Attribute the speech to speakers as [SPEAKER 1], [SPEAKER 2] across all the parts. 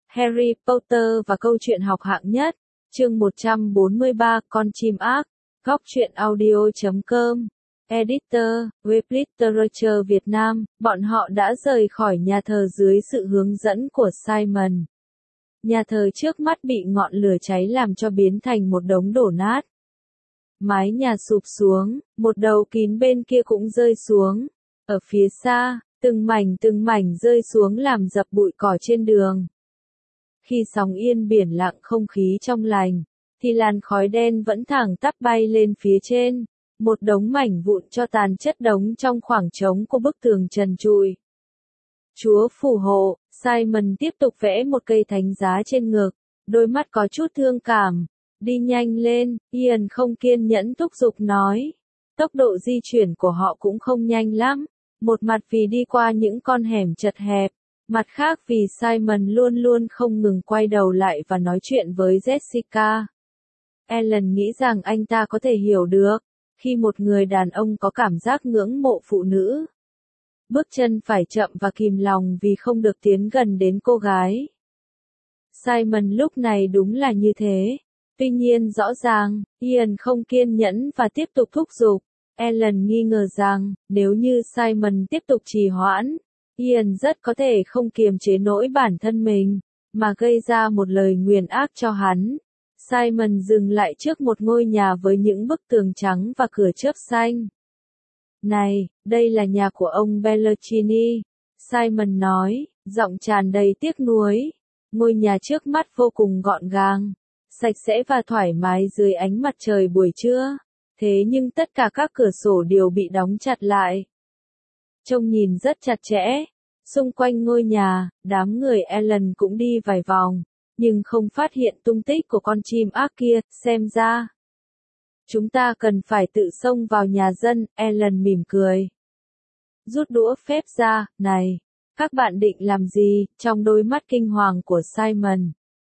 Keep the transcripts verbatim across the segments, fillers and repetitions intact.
[SPEAKER 1] Harry Potter và câu chuyện học hạng nhất, chương một trăm bốn mươi ba, con chim ác, góc truyện audio chấm com, Editor, web Literature Việt Nam, bọn họ đã rời khỏi nhà thờ dưới sự hướng dẫn của Simon. Nhà thờ trước mắt bị ngọn lửa cháy làm cho biến thành một đống đổ nát. Mái nhà sụp xuống, một đầu kín bên kia cũng rơi xuống. Ở phía xa, từng mảnh từng mảnh rơi xuống làm dập bụi cỏ trên đường. Khi sóng yên biển lặng không khí trong lành, thì làn khói đen vẫn thẳng tắp bay lên phía trên. Một đống mảnh vụn cho tàn chất đống trong khoảng trống của bức tường trần trụi. Chúa phù hộ, Simon tiếp tục vẽ một cây thánh giá trên ngực, đôi mắt có chút thương cảm. Đi nhanh lên, Ian không kiên nhẫn thúc giục nói. Tốc độ di chuyển của họ cũng không nhanh lắm, một mặt vì đi qua những con hẻm chật hẹp, mặt khác vì Simon luôn luôn không ngừng quay đầu lại và nói chuyện với Jessica. Ellen nghĩ rằng anh ta có thể hiểu được, khi một người đàn ông có cảm giác ngưỡng mộ phụ nữ, bước chân phải chậm và kìm lòng vì không được tiến gần đến cô gái. Simon lúc này đúng là như thế. Tuy nhiên rõ ràng, Ian không kiên nhẫn và tiếp tục thúc giục. Ellen nghi ngờ rằng, nếu như Simon tiếp tục trì hoãn, Ian rất có thể không kiềm chế nổi bản thân mình, mà gây ra một lời nguyền ác cho hắn. Simon dừng lại trước một ngôi nhà với những bức tường trắng và cửa chớp xanh. Này, đây là nhà của ông Bellarcini, Simon nói, giọng tràn đầy tiếc nuối. Ngôi nhà trước mắt vô cùng gọn gàng, sạch sẽ và thoải mái dưới ánh mặt trời buổi trưa. Thế nhưng tất cả các cửa sổ đều bị đóng chặt lại. Trông nhìn rất chặt chẽ. Xung quanh ngôi nhà, đám người Ellen cũng đi vài vòng, nhưng không phát hiện tung tích của con chim ác kia, xem ra. Chúng ta cần phải tự xông vào nhà dân, Ellen mỉm cười. Rút đũa phép ra, này, các bạn định làm gì, trong đôi mắt kinh hoàng của Simon.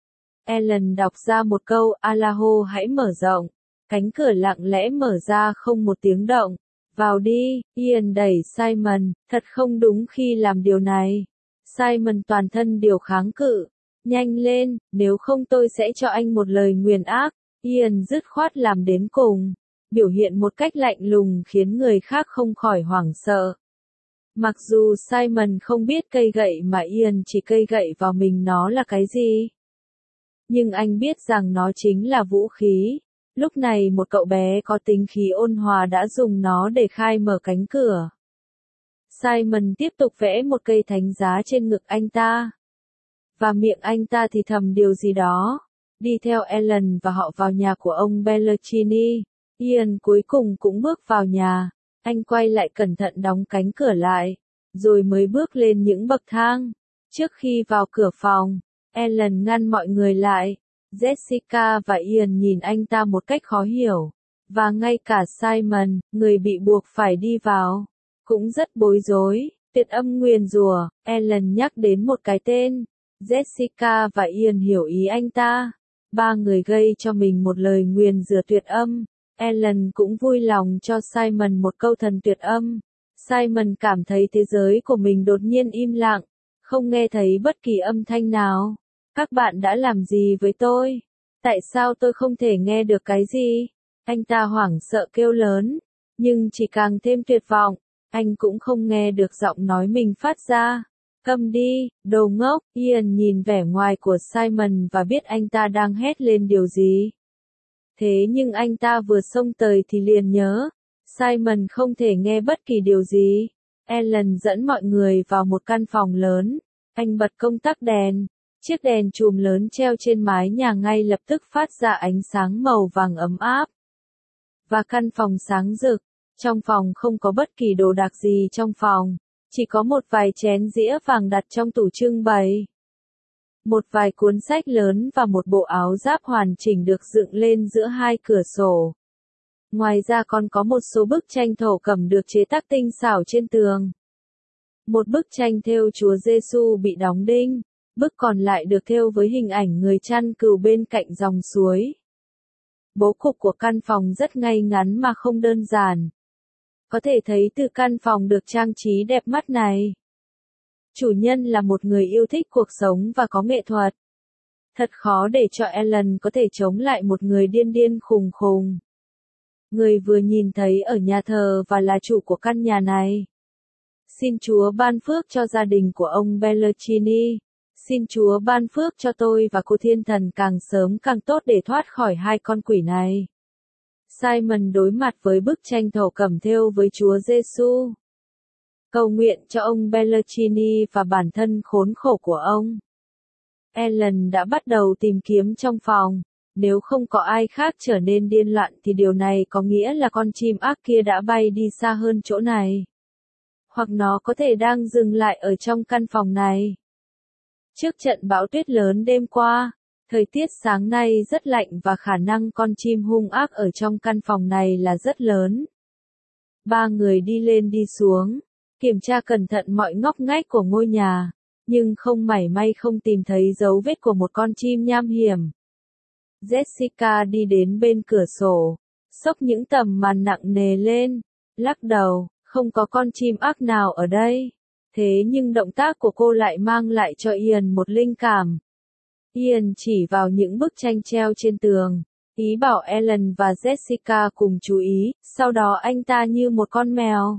[SPEAKER 1] Ellen đọc ra một câu, Allaho hãy mở rộng. Cánh cửa lặng lẽ mở ra không một tiếng động. Vào đi, Ian đẩy Simon, thật không đúng khi làm điều này. Simon toàn thân điều kháng cự. Nhanh lên, nếu không tôi sẽ cho anh một lời nguyền ác. Ian dứt khoát làm đến cùng. Biểu hiện một cách lạnh lùng khiến người khác không khỏi hoảng sợ. Mặc dù Simon không biết cây gậy mà Ian chỉ cây gậy vào mình nó là cái gì. Nhưng anh biết rằng nó chính là vũ khí. Lúc này một cậu bé có tính khí ôn hòa đã dùng nó để khai mở cánh cửa. Simon tiếp tục vẽ một cây thánh giá trên ngực anh ta. Và miệng anh ta thì thầm điều gì đó. Đi theo Ellen và họ vào nhà của ông Bellarcini. Ian cuối cùng cũng bước vào nhà. Anh quay lại cẩn thận đóng cánh cửa lại. Rồi mới bước lên những bậc thang. Trước khi vào cửa phòng, Ellen ngăn mọi người lại. Jessica và Ian nhìn anh ta một cách khó hiểu. Và ngay cả Simon, người bị buộc phải đi vào, cũng rất bối rối. Tuyệt âm nguyền rủa, Ellen nhắc đến một cái tên. Jessica và Ian hiểu ý anh ta. Ba người gây cho mình một lời nguyền rủa tuyệt âm. Ellen cũng vui lòng cho Simon một câu thần tuyệt âm. Simon cảm thấy thế giới của mình đột nhiên im lặng, không nghe thấy bất kỳ âm thanh nào. Các bạn đã làm gì với tôi? Tại sao tôi không thể nghe được cái gì? Anh ta hoảng sợ kêu lớn, nhưng chỉ càng thêm tuyệt vọng. Anh cũng không nghe được giọng nói mình phát ra. Câm đi, đồ ngốc. Ian nhìn vẻ ngoài của Simon và biết anh ta đang hét lên điều gì. Thế nhưng anh ta vừa xông tới thì liền nhớ. Simon không thể nghe bất kỳ điều gì. Ellen dẫn mọi người vào một căn phòng lớn. Anh bật công tắc đèn. Chiếc đèn chùm lớn treo trên mái nhà ngay lập tức phát ra ánh sáng màu vàng ấm áp. Và căn phòng sáng rực. Trong phòng không có bất kỳ đồ đạc gì trong phòng. Chỉ có một vài chén dĩa vàng đặt trong tủ trưng bày. Một vài cuốn sách lớn và một bộ áo giáp hoàn chỉnh được dựng lên giữa hai cửa sổ. Ngoài ra còn có một số bức tranh thổ cẩm được chế tác tinh xảo trên tường. Một bức tranh thêu Chúa Giêsu bị đóng đinh. Bức còn lại được thêu với hình ảnh người chăn cừu bên cạnh dòng suối. Bố cục của căn phòng rất ngay ngắn mà không đơn giản. Có thể thấy từ căn phòng được trang trí đẹp mắt này. Chủ nhân là một người yêu thích cuộc sống và có nghệ thuật. Thật khó để cho Ellen có thể chống lại một người điên điên khùng khùng. Người vừa nhìn thấy ở nhà thờ và là chủ của căn nhà này. Xin Chúa ban phước cho gia đình của ông Bellarcini. Xin Chúa ban phước cho tôi và cô thiên thần càng sớm càng tốt để thoát khỏi hai con quỷ này. Simon đối mặt với bức tranh thổ cẩm thêu với Chúa Giêsu. Cầu nguyện cho ông Bellarcini và bản thân khốn khổ của ông. Ellen đã bắt đầu tìm kiếm trong phòng. Nếu không có ai khác trở nên điên loạn thì điều này có nghĩa là con chim ác kia đã bay đi xa hơn chỗ này. Hoặc nó có thể đang dừng lại ở trong căn phòng này. Trước trận bão tuyết lớn đêm qua, thời tiết sáng nay rất lạnh và khả năng con chim hung ác ở trong căn phòng này là rất lớn. Ba người đi lên đi xuống, kiểm tra cẩn thận mọi ngóc ngách của ngôi nhà, nhưng không mảy may không tìm thấy dấu vết của một con chim nham hiểm. Jessica đi đến bên cửa sổ, xốc những tấm màn nặng nề lên, lắc đầu, không có con chim ác nào ở đây. Thế nhưng động tác của cô lại mang lại cho Ian một linh cảm. Ian chỉ vào những bức tranh treo trên tường, ý bảo Ellen và Jessica cùng chú ý, sau đó anh ta như một con mèo.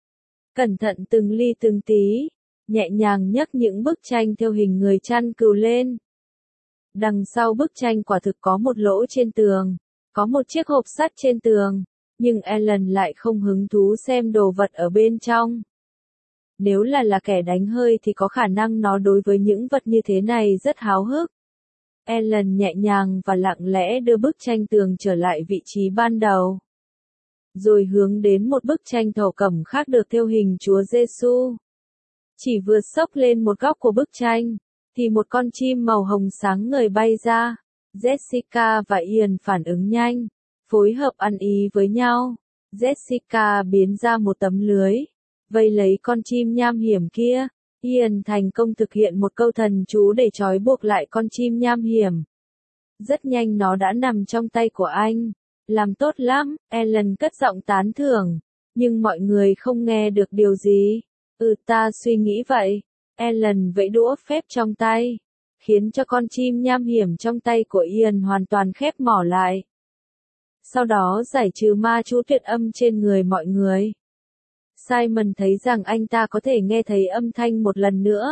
[SPEAKER 1] Cẩn thận từng ly từng tí, nhẹ nhàng nhấc những bức tranh theo hình người chăn cừu lên. Đằng sau bức tranh quả thực có một lỗ trên tường, có một chiếc hộp sắt trên tường, nhưng Ellen lại không hứng thú xem đồ vật ở bên trong. Nếu là là kẻ đánh hơi thì có khả năng nó đối với những vật như thế này rất háo hức. Ellen nhẹ nhàng và lặng lẽ đưa bức tranh tường trở lại vị trí ban đầu. Rồi hướng đến một bức tranh thổ cẩm khác được thêu hình Chúa Giêsu. Chỉ vừa xốc lên một góc của bức tranh, thì một con chim màu hồng sáng ngời bay ra. Jessica và Ian phản ứng nhanh, phối hợp ăn ý với nhau. Jessica biến ra một tấm lưới, vây lấy con chim nham hiểm kia. Ian thành công thực hiện một câu thần chú để trói buộc lại con chim nham hiểm. Rất nhanh nó đã nằm trong tay của anh. Làm tốt lắm, Ellen cất giọng tán thưởng. Nhưng mọi người không nghe được điều gì. Ừ, ta suy nghĩ vậy. Ellen vẫy đũa phép trong tay, khiến cho con chim nham hiểm trong tay của Ian hoàn toàn khép mỏ lại. Sau đó giải trừ ma chú tuyệt âm trên người mọi người. Simon thấy rằng anh ta có thể nghe thấy âm thanh một lần nữa.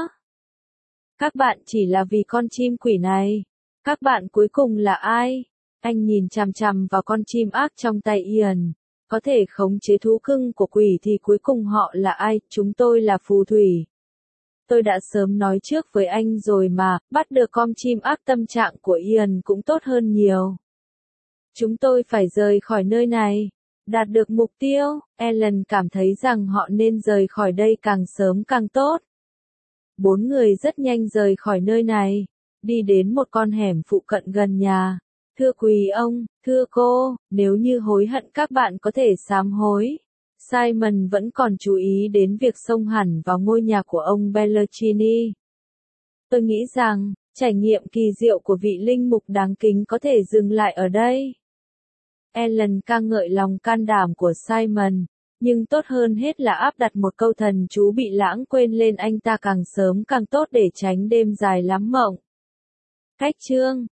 [SPEAKER 1] Các bạn chỉ là vì con chim quỷ này. Các bạn cuối cùng là ai? Anh nhìn chằm chằm vào con chim ác trong tay Ian. Có thể khống chế thú cưng của quỷ thì cuối cùng họ là ai? Chúng tôi là phù thủy. Tôi đã sớm nói trước với anh rồi mà, bắt được con chim ác tâm trạng của Ian cũng tốt hơn nhiều. Chúng tôi phải rời khỏi nơi này. Đạt được mục tiêu, Ellen cảm thấy rằng họ nên rời khỏi đây càng sớm càng tốt. Bốn người rất nhanh rời khỏi nơi này, đi đến một con hẻm phụ cận gần nhà. Thưa quý ông, thưa cô, nếu như hối hận các bạn có thể sám hối. Simon vẫn còn chú ý đến việc xông hẳn vào ngôi nhà của ông Bellarcini. Tôi nghĩ rằng, trải nghiệm kỳ diệu của vị linh mục đáng kính có thể dừng lại ở đây. Ellen ca ngợi lòng can đảm của Simon, nhưng tốt hơn hết là áp đặt một câu thần chú bị lãng quên lên anh ta càng sớm càng tốt để tránh đêm dài lắm mộng. Cách chương